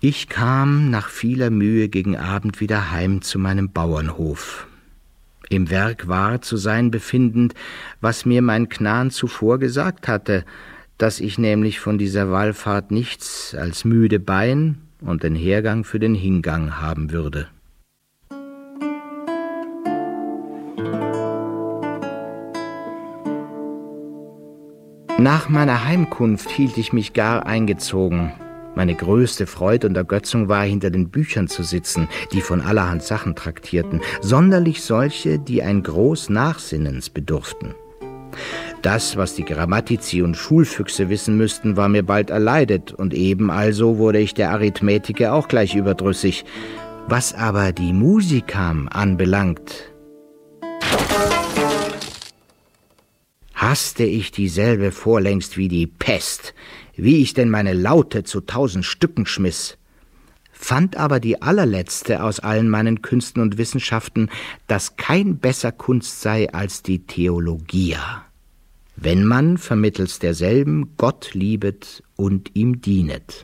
Ich kam nach vieler Mühe gegen Abend wieder heim zu meinem Bauernhof. Im Werk war zu sein befindend, was mir mein Knan zuvor gesagt hatte, dass ich nämlich von dieser Wallfahrt nichts als müde Bein und den Hergang für den Hingang haben würde. Nach meiner Heimkunft hielt ich mich gar eingezogen. Meine größte Freude und Ergötzung war, hinter den Büchern zu sitzen, die von allerhand Sachen traktierten, sonderlich solche, die ein groß Nachsinnens bedurften. Das, was die Grammatici und Schulfüchse wissen müssten, war mir bald erleidet, und eben also wurde ich der Arithmetiker auch gleich überdrüssig. Was aber die Musikam anbelangt, hasste ich dieselbe vorlängst wie die Pest, wie ich denn meine Laute zu 1000 Stücken schmiss, fand aber die allerletzte aus allen meinen Künsten und Wissenschaften, dass kein besser Kunst sei als die Theologia, wenn man vermittels derselben Gott liebet und ihm dienet.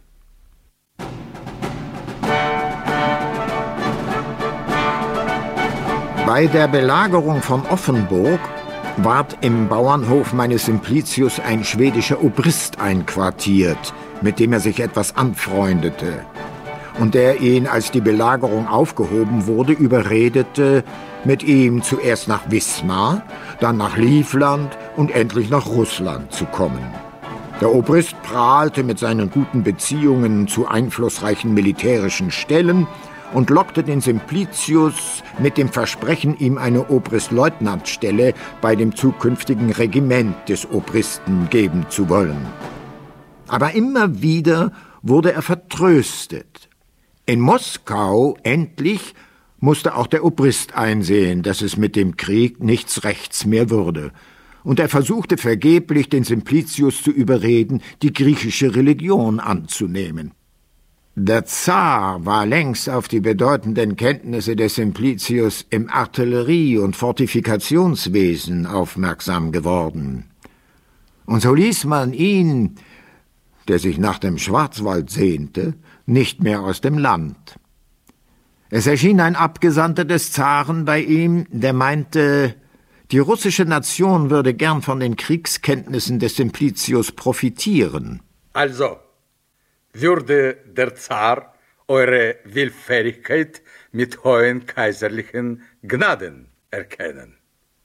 Bei der Belagerung von Offenburg ward im Bauernhof meines Simplicius ein schwedischer Obrist einquartiert, mit dem er sich etwas anfreundete, und der ihn, als die Belagerung aufgehoben wurde, überredete, mit ihm zuerst nach Wismar, dann nach Livland und endlich nach Russland zu kommen. Der Obrist prahlte mit seinen guten Beziehungen zu einflussreichen militärischen Stellen und lockte den Simplicius mit dem Versprechen, ihm eine Obristleutnantstelle bei dem zukünftigen Regiment des Obristen geben zu wollen. Aber immer wieder wurde er vertröstet. In Moskau endlich musste auch der Obrist einsehen, dass es mit dem Krieg nichts Rechts mehr würde, und er versuchte vergeblich, den Simplicius zu überreden, die griechische Religion anzunehmen. Der Zar war längst auf die bedeutenden Kenntnisse des Simplicius im Artillerie- und Fortifikationswesen aufmerksam geworden. Und so ließ man ihn, der sich nach dem Schwarzwald sehnte, nicht mehr aus dem Land. Es erschien ein Abgesandter des Zaren bei ihm, der meinte, die russische Nation würde gern von den Kriegskenntnissen des Simplicius profitieren. Also, würde der Zar eure Willfährigkeit mit hohen kaiserlichen Gnaden erkennen?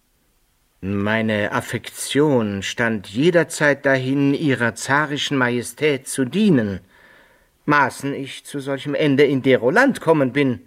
Meine Affektion stand jederzeit dahin, ihrer zarischen Majestät zu dienen, maßen ich zu solchem Ende in dero Land kommen bin.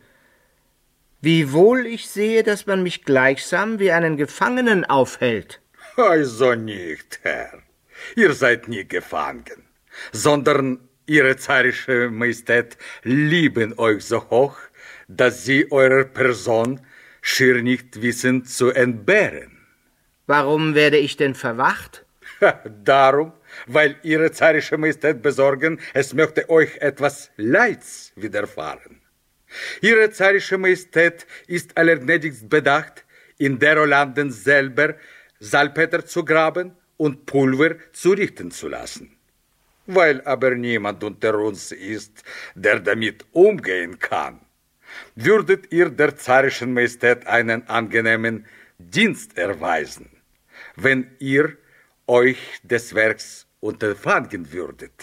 Wiewohl ich sehe, dass man mich gleichsam wie einen Gefangenen aufhält. Also nicht, Herr. Ihr seid nie gefangen, sondern Ihre zarische Majestät lieben euch so hoch, dass sie eurer Person schier nicht wissen zu entbehren. Warum werde ich denn verwacht? Darum, weil Ihre zarische Majestät besorgen, es möchte euch etwas Leids widerfahren. Ihre zarische Majestät ist allergnädigst bedacht, in dero Landen selber Salpeter zu graben und Pulver zu richten zu lassen. Weil aber niemand unter uns ist, der damit umgehen kann, würdet ihr der zarischen Majestät einen angenehmen Dienst erweisen, wenn ihr euch des Werks unterfangen würdet.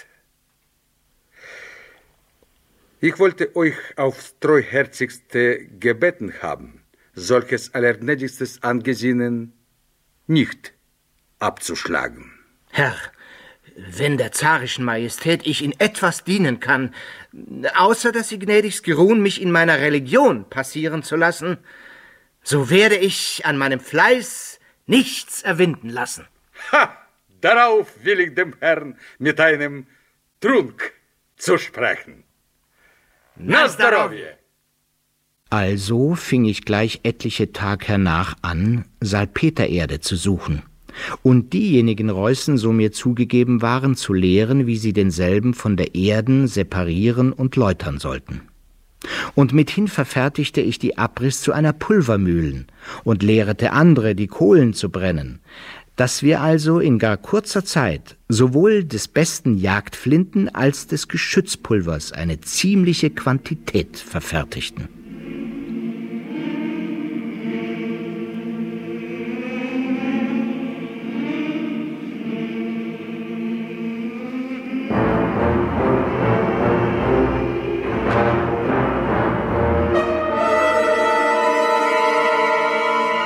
Ich wollte euch aufs treuherzigste gebeten haben, solches allergnädigstes Angesinnen nicht abzuschlagen. Herr, wenn der zarischen Majestät ich in etwas dienen kann, außer dass Sie gnädigst geruhen, mich in meiner Religion passieren zu lassen, so werde ich an meinem Fleiß nichts erwinden lassen. Ha! Darauf will ich dem Herrn mit einem Trunk zusprechen. Na zdrowie! Also fing ich gleich etliche Tag hernach an, Salpetererde zu suchen und diejenigen Reußen so mir zugegeben waren, zu lehren, wie sie denselben von der Erden separieren und läutern sollten. Und mithin verfertigte ich die Abriss zu einer Pulvermühlen und lehrete andere, die Kohlen zu brennen, dass wir also in gar kurzer Zeit sowohl des besten Jagdflinten als des Geschützpulvers eine ziemliche Quantität verfertigten.